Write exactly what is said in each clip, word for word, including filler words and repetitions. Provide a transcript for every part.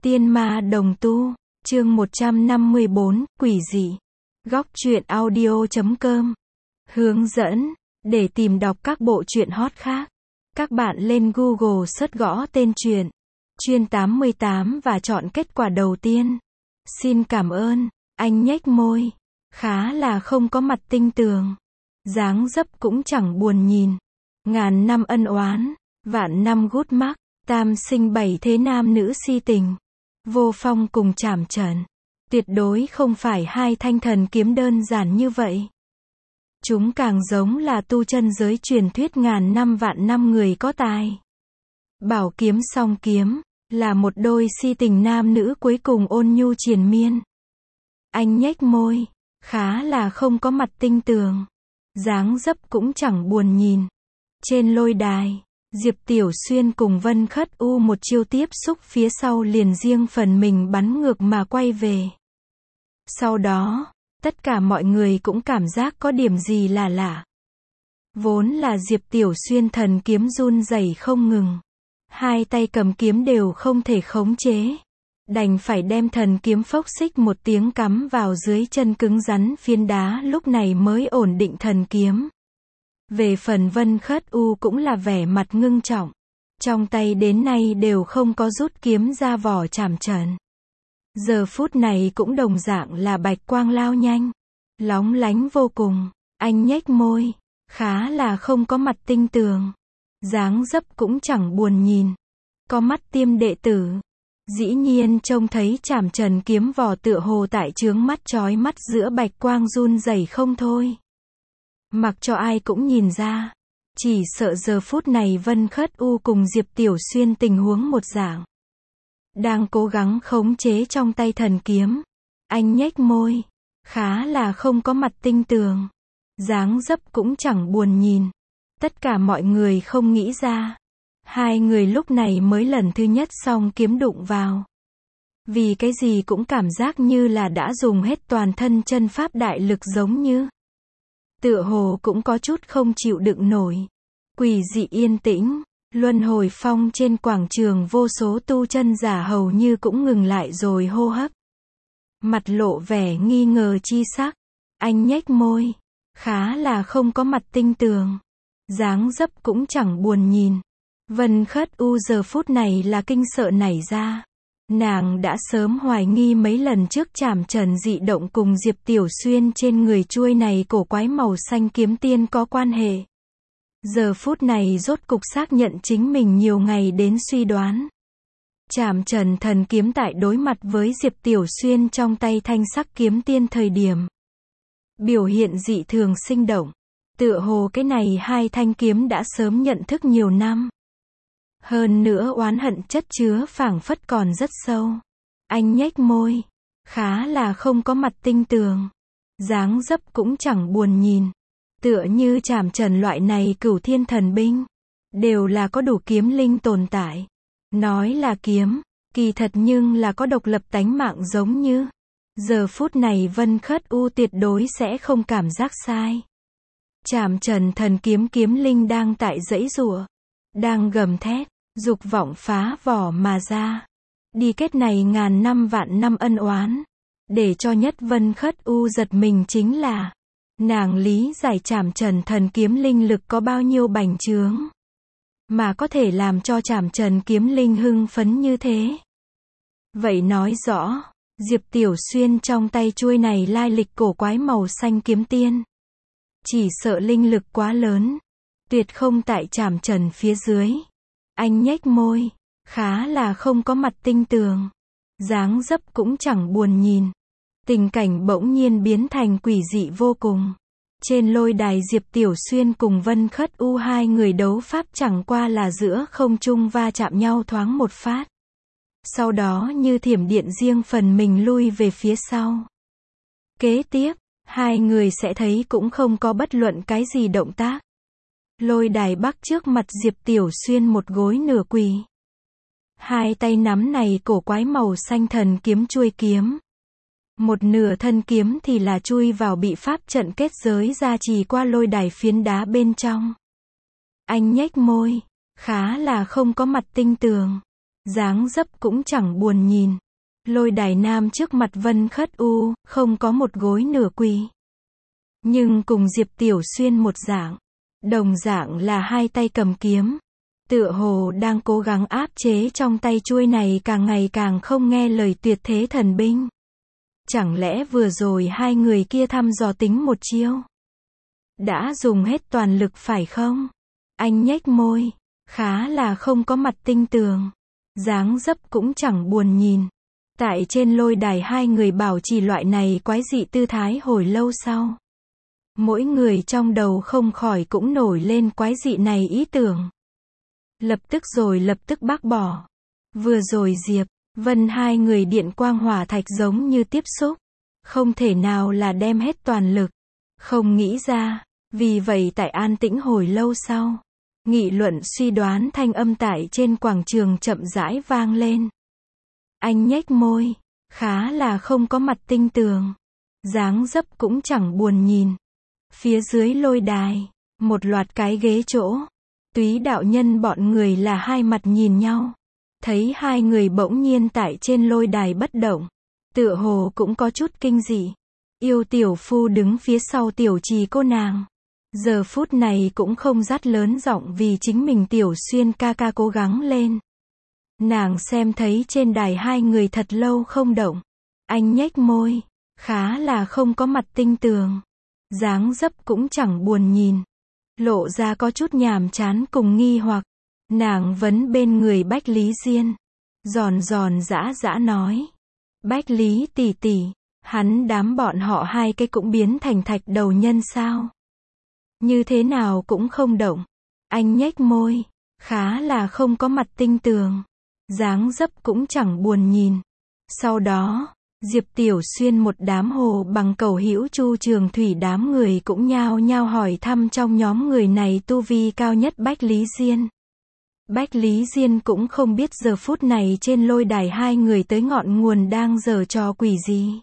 Tiên ma đồng tu, chương một trăm năm mươi bốn, quỷ dị. Góc truyện audio chấm com. Hướng dẫn, để tìm đọc các bộ truyện hot khác. Các bạn lên Google search gõ tên truyện, Chuyên tám mươi tám và chọn kết quả đầu tiên. Xin cảm ơn, anh nhếch môi. Khá là không có mặt tinh tường. Dáng dấp cũng chẳng buồn nhìn. Ngàn năm ân oán, vạn năm gút mắc, tam sinh bảy thế nam nữ si tình. Vô Phong cùng Trảm Trần. Tuyệt đối không phải hai thanh thần kiếm đơn giản như vậy. Chúng càng giống là tu chân giới truyền thuyết ngàn năm vạn năm người có tài. Bảo kiếm song kiếm, là một đôi si tình nam nữ cuối cùng ôn nhu triền miên. Anh nhếch môi, khá là không có mặt tinh tường. Dáng dấp cũng chẳng buồn nhìn. Trên lôi đài, Diệp Tiểu Xuyên cùng Vân Khất U một chiêu tiếp xúc phía sau liền riêng phần mình bắn ngược mà quay về. Sau đó, tất cả mọi người cũng cảm giác có điểm gì là lạ. Vốn là Diệp Tiểu Xuyên thần kiếm run rẩy không ngừng. Hai tay cầm kiếm đều không thể khống chế. Đành phải đem thần kiếm phốc xích một tiếng cắm vào dưới chân cứng rắn phiến đá lúc này mới ổn định thần kiếm. Về phần Vân Khất U cũng là vẻ mặt ngưng trọng. Trong tay đến nay đều không có rút kiếm ra vỏ Trảm Trần. Giờ phút này cũng đồng dạng là bạch quang lao nhanh. Lóng lánh vô cùng. Anh nhếch môi. Khá là không có mặt tinh tường. Dáng dấp cũng chẳng buồn nhìn. Có mắt tiêm đệ tử. Dĩ nhiên trông thấy Trảm Trần kiếm vỏ tựa hồ tại chướng mắt chói mắt giữa bạch quang run rẩy không thôi. Mặc cho ai cũng nhìn ra. Chỉ sợ giờ phút này Vân Khất U cùng Diệp Tiểu Xuyên tình huống một dạng. Đang cố gắng khống chế trong tay thần kiếm. Anh nhếch môi. Khá là không có mặt tinh tường. Dáng dấp cũng chẳng buồn nhìn. Tất cả mọi người không nghĩ ra. Hai người lúc này mới lần thứ nhất song kiếm đụng vào. Vì cái gì cũng cảm giác như là đã dùng hết toàn thân chân pháp đại lực giống như. Tựa hồ cũng có chút không chịu đựng nổi. Quỷ dị yên tĩnh, luân hồi phong trên quảng trường vô số tu chân giả hầu như cũng ngừng lại rồi hô hấp. Mặt lộ vẻ nghi ngờ chi sắc. Anh nhếch môi. Khá là không có mặt tinh tường. Dáng dấp cũng chẳng buồn nhìn. Vân Khất U giờ phút này là kinh sợ nảy ra. Nàng đã sớm hoài nghi mấy lần trước Trảm Trần dị động cùng Diệp Tiểu Xuyên trên người chuôi này cổ quái màu xanh kiếm tiên có quan hệ. Giờ phút này rốt cục xác nhận chính mình nhiều ngày đến suy đoán. Trảm Trần thần kiếm tại đối mặt với Diệp Tiểu Xuyên trong tay thanh sắc kiếm tiên thời điểm. Biểu hiện dị thường sinh động. Tựa hồ cái này hai thanh kiếm đã sớm nhận thức nhiều năm. Hơn nữa oán hận chất chứa phảng phất còn rất sâu. Anh nhếch môi. Khá là không có mặt tinh tường. Dáng dấp cũng chẳng buồn nhìn. Tựa như Trảm Trần loại này cửu thiên thần binh. Đều là có đủ kiếm linh tồn tại. Nói là kiếm. Kỳ thật nhưng là có độc lập tánh mạng giống như. Giờ phút này Vân Khất U tuyệt đối sẽ không cảm giác sai. Trảm Trần thần kiếm kiếm linh đang tại giãy giụa. Đang gầm thét. Dục vọng phá vỏ mà ra. Đi kết này ngàn năm vạn năm ân oán. Để cho nhất Vân Khất U giật mình chính là. Nàng lý giải Trảm Trần thần kiếm linh lực có bao nhiêu bành trướng. Mà có thể làm cho Trảm Trần kiếm linh hưng phấn như thế. Vậy nói rõ. Diệp Tiểu Xuyên trong tay chuôi này lai lịch cổ quái màu xanh kiếm tiên. Chỉ sợ linh lực quá lớn. Tuyệt không tại Trảm Trần phía dưới. Anh nhếch môi. Khá là không có mặt tinh tường. Dáng dấp cũng chẳng buồn nhìn. Tình cảnh bỗng nhiên biến thành quỷ dị vô cùng. Trên lôi đài Diệp Tiểu Xuyên cùng Vân Khất U hai người đấu pháp chẳng qua là giữa không trung va chạm nhau thoáng một phát. Sau đó như thiểm điện riêng phần mình lui về phía sau. Kế tiếp, hai người sẽ thấy cũng không có bất luận cái gì động tác. Lôi đài bắc trước mặt Diệp Tiểu Xuyên một gối nửa quỳ. Hai tay nắm này cổ quái màu xanh thần kiếm chuôi kiếm. Một nửa thân kiếm thì là chui vào bị pháp trận kết giới gia trì qua lôi đài phiến đá bên trong. Anh nhếch môi. Khá là không có mặt tinh tường. dáng dấp cũng chẳng buồn nhìn. Lôi Đài Nam trước mặt Vân Khất U, không có một gối nửa quỳ. Nhưng cùng Diệp Tiểu Xuyên một dạng, đồng dạng là hai tay cầm kiếm, tựa hồ đang cố gắng áp chế trong tay chuôi này càng ngày càng không nghe lời tuyệt thế thần binh. Chẳng lẽ vừa rồi hai người kia thăm dò tính một chiêu? Đã dùng hết toàn lực phải không? Anh nhếch môi, khá là không có mặt tinh tường, dáng dấp cũng chẳng buồn nhìn. Tại trên lôi đài hai người bảo trì loại này quái dị tư thái hồi lâu sau. Mỗi người trong đầu không khỏi cũng nổi lên quái dị này ý tưởng. Lập tức rồi lập tức bác bỏ. Vừa rồi Diệp, Vân hai người điện quang hỏa thạch giống như tiếp xúc. Không thể nào là đem hết toàn lực. Không nghĩ ra. Vì vậy tại an tĩnh hồi lâu sau, nghị luận suy đoán thanh âm tại trên quảng trường chậm rãi vang lên. Anh nhếch môi, khá là không có mặt tinh tường, dáng dấp cũng chẳng buồn nhìn. Phía dưới lôi đài, một loạt cái ghế chỗ, Túy đạo nhân bọn người là hai mặt nhìn nhau, thấy hai người bỗng nhiên tại trên lôi đài bất động, tựa hồ cũng có chút kinh dị. Yêu tiểu phu đứng phía sau tiểu trì cô nàng, giờ phút này cũng không dắt lớn giọng vì chính mình Tiểu Xuyên ca ca cố gắng lên. Nàng xem thấy trên đài hai người thật lâu không động, anh nhếch môi, khá là không có mặt tinh tường, dáng dấp cũng chẳng buồn nhìn, lộ ra có chút nhàm chán cùng nghi hoặc. Nàng vấn bên người Bách Lý Diên, giòn giòn giã giã nói, Bách Lý tỷ tỷ, hắn đám bọn họ hai cái cũng biến thành thạch đầu nhân sao? Như thế nào cũng không động. Anh nhếch môi, khá là không có mặt tinh tường, dáng dấp cũng chẳng buồn nhìn. Sau đó, Diệp Tiểu Xuyên một đám hồ bằng cầu hữu Chu Trường Thủy đám người cũng nhao nhao hỏi thăm trong nhóm người này tu vi cao nhất Bách Lý Diên. Bách Lý Diên cũng không biết giờ phút này trên lôi đài hai người tới ngọn nguồn đang giở trò quỷ gì.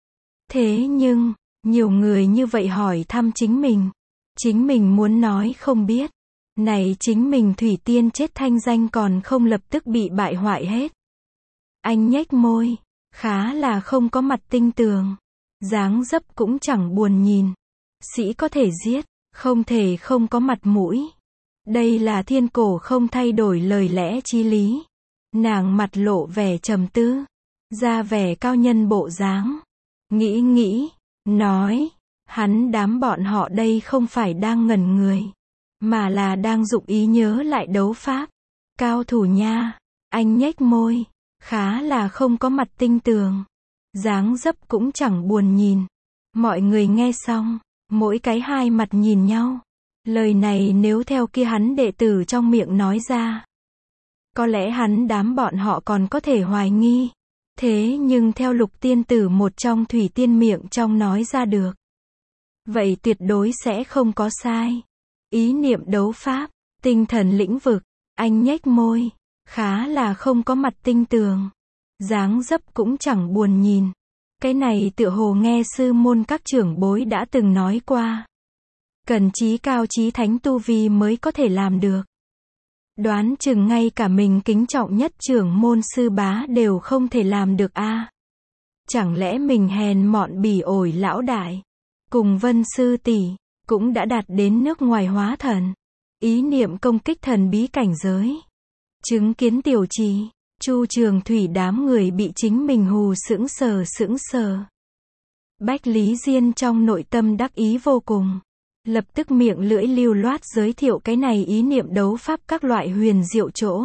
Thế nhưng, nhiều người như vậy hỏi thăm chính mình. Chính mình muốn nói không biết. Này chính mình Thủy Tiên chết thanh danh còn không lập tức bị bại hoại hết. Anh nhếch môi, khá là không có mặt tinh tường, dáng dấp cũng chẳng buồn nhìn. Sĩ có thể giết, không thể không có mặt mũi. Đây là thiên cổ không thay đổi lời lẽ chí lý. Nàng mặt lộ vẻ trầm tư, ra vẻ cao nhân bộ dáng. Nghĩ nghĩ, nói, hắn đám bọn họ đây không phải đang ngẩn người, mà là đang dụng ý nhớ lại đấu pháp. Cao thủ nha, anh nhếch môi, khá là không có mặt tinh tường, dáng dấp cũng chẳng buồn nhìn. Mọi người nghe xong, mỗi cái hai mặt nhìn nhau. Lời này nếu theo kia hắn đệ tử trong miệng nói ra, có lẽ hắn đám bọn họ còn có thể hoài nghi. Thế nhưng theo Lục tiên tử một trong Thủy Tiên miệng trong nói ra được, vậy tuyệt đối sẽ không có sai. Ý niệm đấu pháp, tinh thần lĩnh vực, anh nhếch môi, khá là không có mặt tinh tường, dáng dấp cũng chẳng buồn nhìn. Cái này tựa hồ nghe sư môn các trưởng bối đã từng nói qua. Cần chí cao chí thánh tu vi mới có thể làm được. Đoán chừng ngay cả mình kính trọng nhất trưởng môn sư bá đều không thể làm được a. À, chẳng lẽ mình hèn mọn bỉ ổi lão đại, cùng Vân sư tỷ, cũng đã đạt đến nước ngoài hóa thần. Ý niệm công kích thần bí cảnh giới. Chứng kiến Tiểu Trì, Chu Trường Thủy đám người bị chính mình hù sững sờ sững sờ. Bách Lý Diên trong nội tâm đắc ý vô cùng. Lập tức miệng lưỡi lưu loát giới thiệu cái này ý niệm đấu pháp các loại huyền diệu chỗ.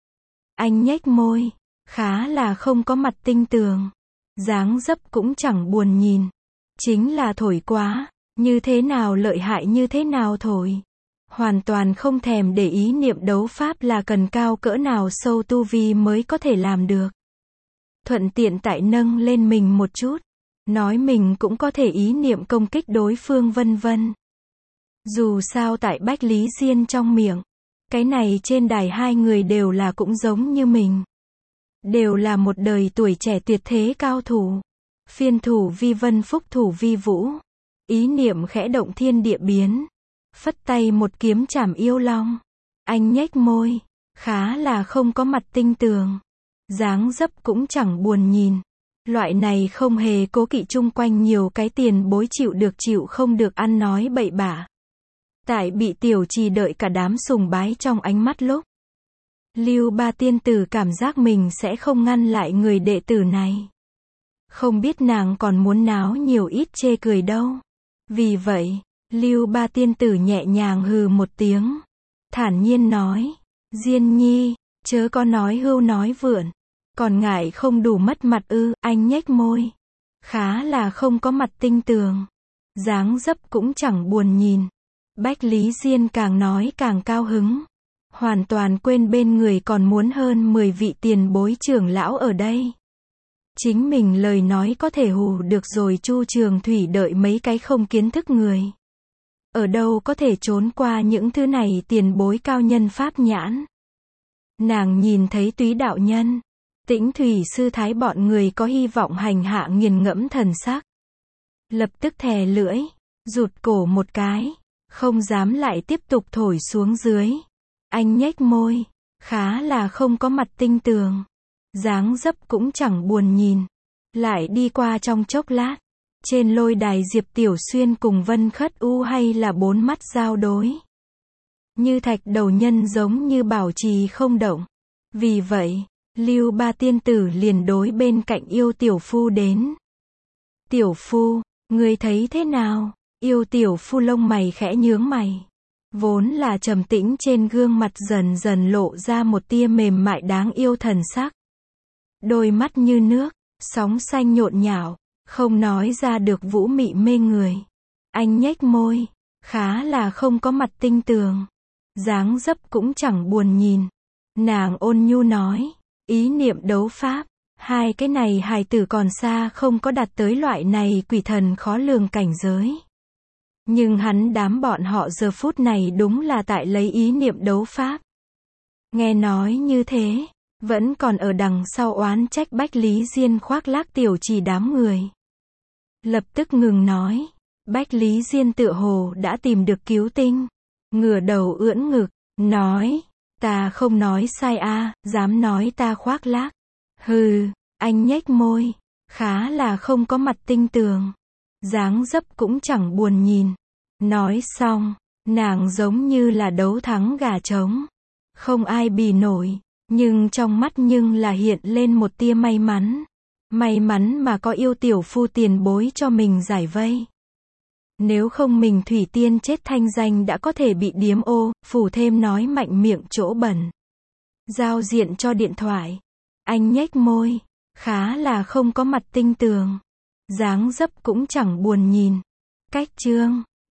Anh nhếch môi, khá là không có mặt tinh tường, dáng dấp cũng chẳng buồn nhìn. Chính là thổi quá, như thế nào lợi hại như thế nào thổi. Hoàn toàn không thèm để ý niệm đấu pháp là cần cao cỡ nào sâu tu vi mới có thể làm được. Thuận tiện tại nâng lên mình một chút, nói mình cũng có thể ý niệm công kích đối phương vân vân. Dù sao tại Bách Lý Diên trong miệng, cái này trên đài hai người đều là cũng giống như mình. Đều là một đời tuổi trẻ tuyệt thế cao thủ. Phiên thủ vi vân phúc thủ vi vũ. Ý niệm khẽ động thiên địa biến. Phất tay một kiếm chảm yêu long. Anh nhếch môi, khá là không có mặt tinh tường. dáng dấp cũng chẳng buồn nhìn. Loại này không hề cố kỵ chung quanh nhiều cái tiền bối chịu được chịu không được ăn nói bậy bạ. Tại bị tiểu trì đợi cả đám sùng bái trong ánh mắt lúc. Lưu Ba tiên tử cảm giác mình sẽ không ngăn lại người đệ tử này. Không biết nàng còn muốn náo nhiều ít chê cười đâu. Vì vậy, Lưu Ba tiên tử nhẹ nhàng hừ một tiếng. Thản nhiên nói, Diên nhi, chớ có nói hưu nói vượn. Còn ngại không đủ mất mặt ư, anh nhếch môi. Khá là không có mặt tinh tường. Dáng dấp cũng chẳng buồn nhìn. Bách Lý Diên càng nói càng cao hứng. Hoàn toàn quên bên người còn muốn hơn mười vị tiền bối trưởng lão ở đây. Chính mình lời nói có thể hù được rồi Chu Trường Thủy đợi mấy cái không kiến thức người. Ở đâu có thể trốn qua những thứ này tiền bối cao nhân pháp nhãn. Nàng nhìn thấy Túy đạo nhân, Tĩnh Thủy sư thái bọn người có hy vọng hành hạ nghiền ngẫm thần sắc. Lập tức thè lưỡi, rụt cổ một cái, không dám lại tiếp tục thổi xuống dưới. Anh nhếch môi, khá là không có mặt tinh tường. Dáng dấp cũng chẳng buồn nhìn. Lại đi qua trong chốc lát. Trên lôi đài Diệp Tiểu Xuyên cùng Vân Khất U hay là bốn mắt giao đối. Như thạch đầu nhân giống như bảo trì không động. Vì vậy, Lưu Ba tiên tử liền đối bên cạnh Yêu Tiểu Phu đến. Tiểu Phu, ngươi thấy thế nào? Yêu Tiểu Phu lông mày khẽ nhướng mày. Vốn là trầm tĩnh trên gương mặt dần dần lộ ra một tia mềm mại đáng yêu thần sắc. Đôi mắt như nước, sóng xanh nhộn nhạo, không nói ra được vũ mị mê người. Anh nhếch môi, khá là không có mặt tinh tường. Dáng dấp cũng chẳng buồn nhìn. Nàng ôn nhu nói, ý niệm đấu pháp, hai cái này hài tử còn xa không có đạt tới loại này quỷ thần khó lường cảnh giới. Nhưng hắn đám bọn họ giờ phút này đúng là tại lấy ý niệm đấu pháp. Nghe nói như thế, vẫn còn ở đằng sau oán trách Bách Lý Diên khoác lác tiểu trì đám người. Lập tức ngừng nói, Bách Lý Diên tựa hồ đã tìm được cứu tinh. Ngửa đầu ưỡn ngực, nói, ta không nói sai a, dám nói ta khoác lác. Hừ, anh nhếch môi, khá là không có mặt tinh tường. Dáng dấp cũng chẳng buồn nhìn. Nói xong, nàng giống như là đấu thắng gà trống. Không ai bì nổi, nhưng trong mắt nhưng là hiện lên một tia may mắn. May mắn mà có Yêu Tiểu Phu tiền bối cho mình giải vây. Nếu không mình Thủy Tiên chết thanh danh đã có thể bị điếm ô, phủ thêm nói mạnh miệng chỗ bẩn. Giao diện cho điện thoại. Anh nhếch môi, khá là không có mặt tinh tường. Dáng dấp cũng chẳng buồn nhìn. Cách chương